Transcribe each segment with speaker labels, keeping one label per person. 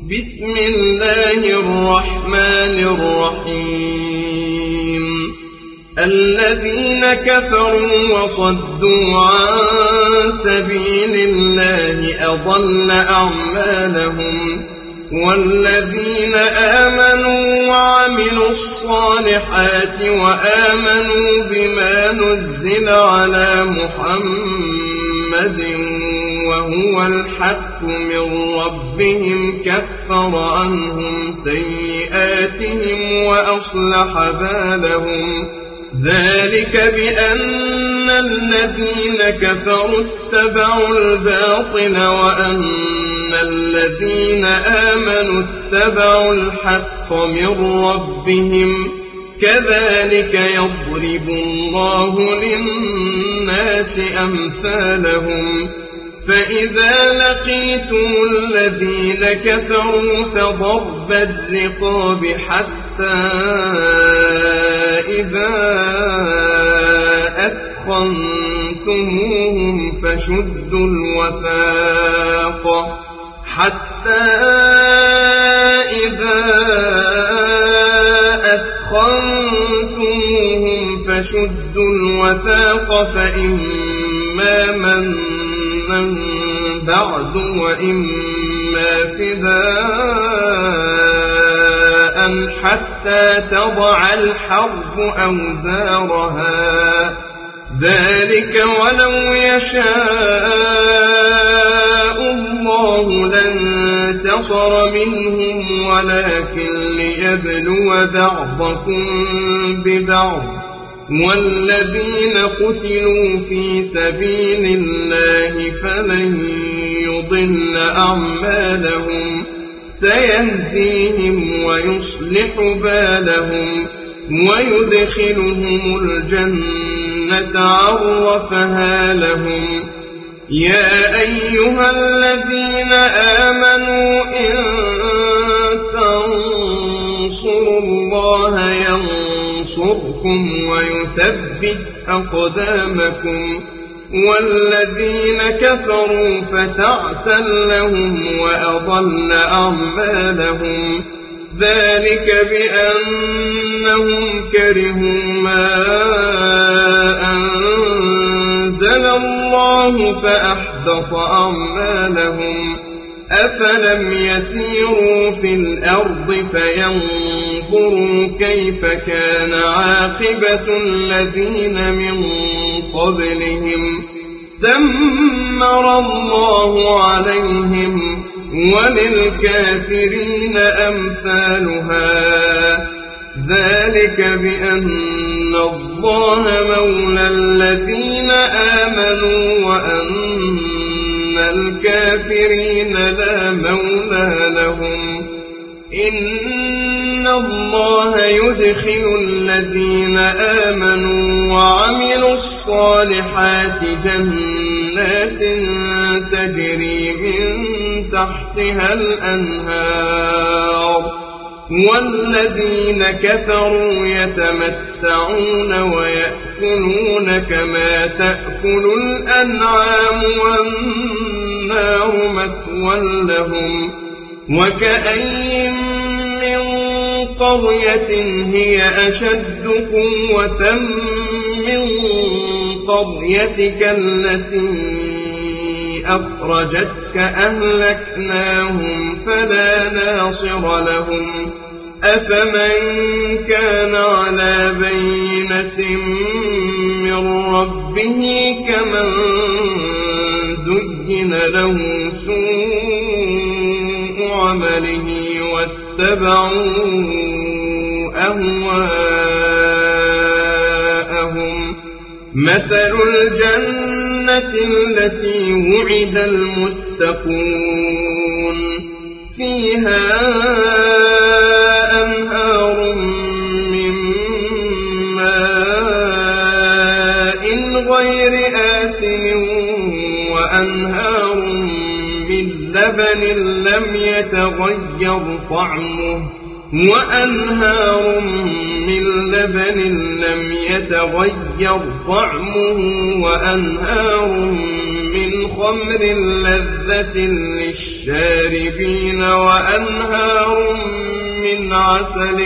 Speaker 1: بسم الله الرحمن الرحيم الذين كفروا وصدوا عن سبيل الله أضل أعمالهم والذين آمنوا وعملوا الصالحات وآمنوا بما نزل على محمد وهو الحق من ربهم كفر عنهم سيئاتهم وأصلح بالهم ذلك بأن الذين كفروا اتبعوا الباطل وأن الذين آمنوا اتبعوا الحق من ربهم كذلك يضرب الله للناس أمثالهم فإذا لقيتم الذين كفروا فضرب الرقاب حتى إذا أثخنتموهم فشدوا الوثاق فإما منا بعد وإما فداء حتى تضع الحرب أوزارها ذلك ولو يشاء الله لانتصر منهم ولكن ليبلو بعضكم ببعض والذين قتلوا في سبيل الله فلن يضل أعمالهم سيهديهم ويصلح بالهم ويدخلهم الجنة عرفها لهم يا أيها الذين آمنوا إن تنصروا الله ينصركم ويثبت أقدامكم والذين كفروا فتعسا لهم وأضل أعمالهم ذلك بأنهم كرهوا ما أنزل الله فأحبط أعمالهم أفلم يسيروا في الأرض فينظروا كيف كان عاقبة الذين من قبلهم دمر الله عليهم وللكافرين أمثالها ذلك بأن الله مولى الذين آمنوا وأن الكافرين لا مولى لهم إن الله يدخل الذين آمنوا وعملوا الصالحات جنات تجري من تحتها الأنهار والذين كفروا يتمتعون ويأكلون كما تأكل الأنعام والنار مثوى لهم وكأين من قرية هي أشد قوة من قريتك التي أخرجتك أهلكناهم فلا ناصر لهم أفمن كان على بينة من ربه كمن زين له سوء عمله واتبعوا أهواءهم مثل الجنة التي وعد المتقون فيها أنهار من ماء غير آسن وأنهار من لبن لم يتغير طعمه وأنهار من خمر لذة للشاربين وأنهار من عسل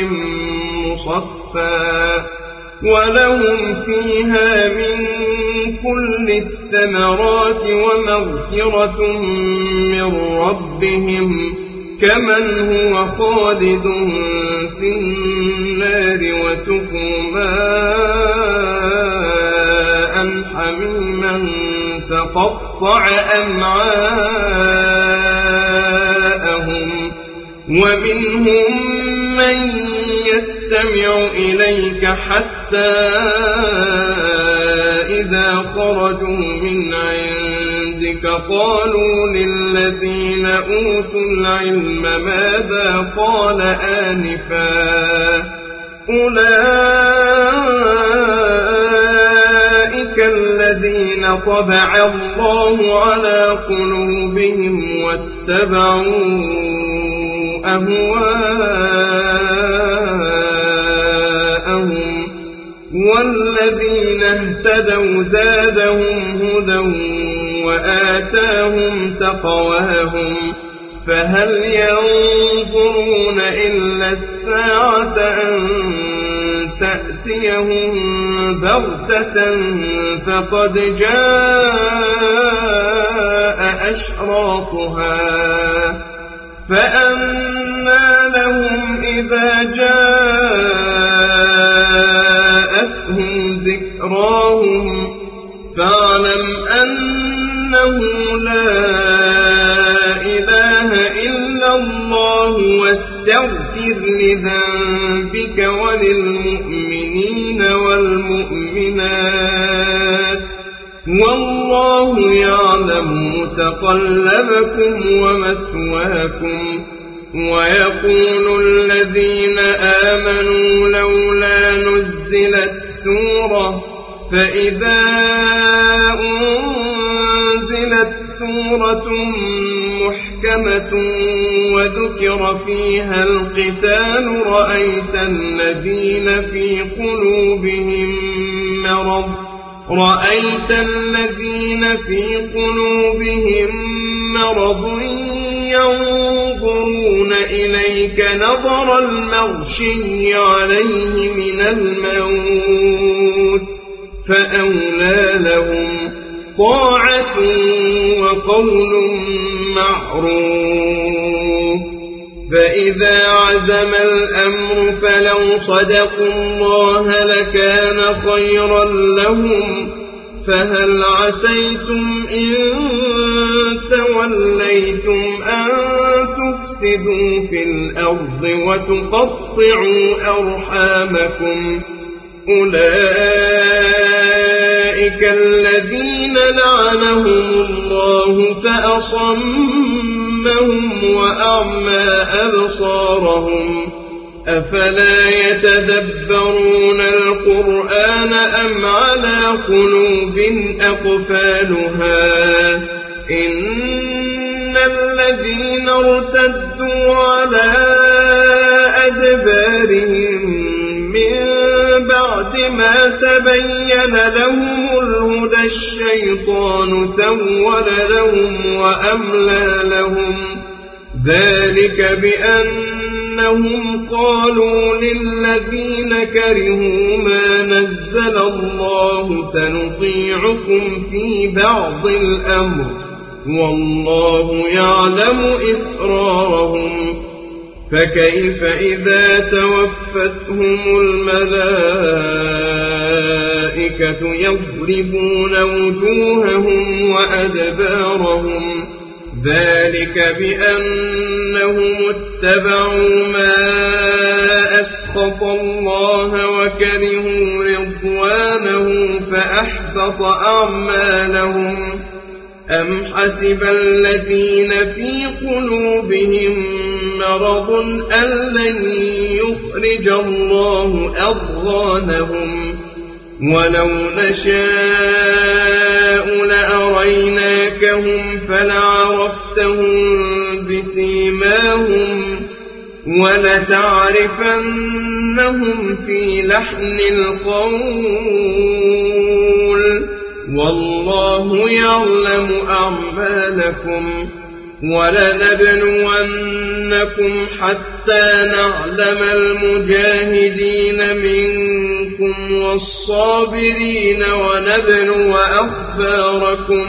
Speaker 1: مصفى ولهم فيها من كل الثمرات ومغفرة من ربهم كمن هو خالد في النار وسقوا ماء حميما فقطع أمعاءهم ومنهم من يستمع إليك حتى إذا خرجوا من عندك قالوا للذين أوتوا العلم ماذا قال آنفا أولئك الذين طبع الله على قلوبهم واتبعوا أهواءهم والذين اهتدوا زادهم هدى وآتاهم تقواهم فهل ينظرون إلا الساعة أن تأتيهم بغتة فقد جاء أشراطها فأنى لهم إذا جاءتهم ذكراهم فاعلم أنه لا إله إلا الله واستغفر لذنبك وللمؤمنين والمؤمنات والله يعلم متقلبكم ومثواكم ويقول الذين آمنوا لولا نزلت سورة فإذا أنزلت سورة محكمة وذكر فيها القتال رأيت الذين في قلوبهم مرض ينظرون إليك نظر المغشي عليه من الموت فأولى لهم طاعة وقول معروف فإذا عزم الأمر فلو صدقوا الله لكان خيرا لهم فهل عسيتم إن توليتم أن تفسدوا في الأرض وتقطعوا أرحامكم أولئك الذين لعنهم الله فأصمهم وأعمى أبصارهم أفلا يتدبرون القرآن أم على قلوب أقفالها إن الذين ارتدوا على أدبارهم من بعد ما تبين لهم الهدى الشيطان سول لهم وأملى لهم ذلك بأنهم قالوا للذين كرهوا ما نزل الله سنطيعكم في بعض الأمر والله يعلم إسرارهم فكيف إذا توفتهم الملائكة يضربون وجوههم وأدبارهم ذلك بأنهم اتبعوا ما أسخط الله وكرهوا رضوانه فأحبط أعمالهم أم حسب الذين في قلوبهم مرض أن لن يخرج الله أضغانهم ولو نشاء لأريناكهم فلعرفتهم بسيماهم ولتعرفنهم في لحن القول والله يعلم أعمالكم ولنبلونكم حتى نعلم المجاهدين منكم والصابرين ونبلو أخباركم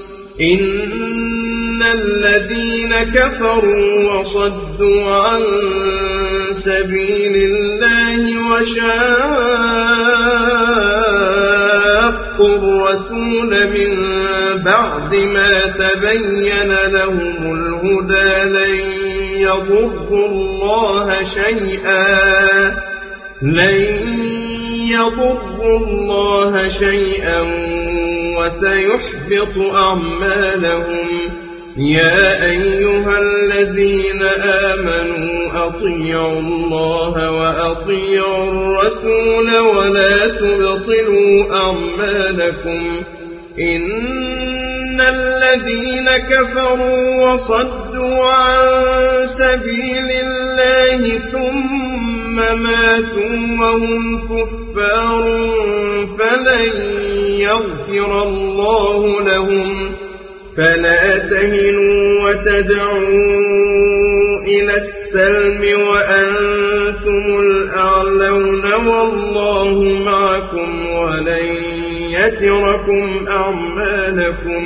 Speaker 1: إن الذين كفروا وصدوا عن سبيل الله وشاقوا الرسول من بعد ما تبين لهم الهدى لن يضروا الله شيئا وسيحبط أعمالهم يا أيها الذين آمنوا أطيعوا الله وأطيعوا الرسول ولا تبطلوا أعمالكم إن الذين كفروا وصدوا عن سبيل الله ثم ماتوا وهم كفار فلن يغفر الله لهم فلا تهنوا وتدعوا إلى السلم وأنتم الأعلون والله معكم ولن يتركم أعمالكم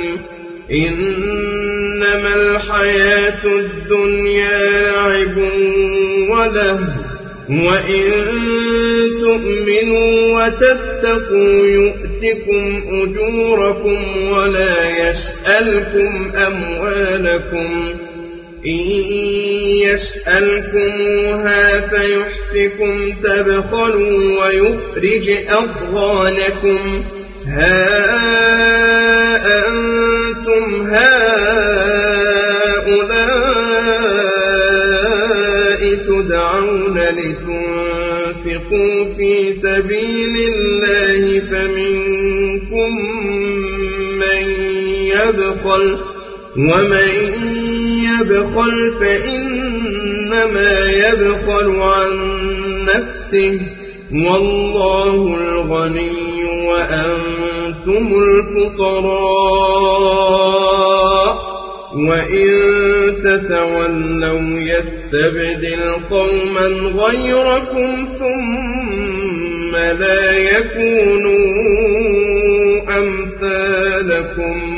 Speaker 1: إنما الحياة الدنيا لعب ولهو وإن تؤمنوا وتتقوا يؤتكم أجوركم ولا يسألكم أموالكم إن يسألكموها فيحفكم تبخلوا ويخرج أضغانكم ها أنتم هؤلاء تدعون لتنفقوا في سبيل الله فمنكم من يبخل ومن يبخل فإنما يبخل عن نفسه والله الغني وأنتم الفقراء وإن تتولوا يستبدل قوما غيركم ثم لا يكونوا أمثالكم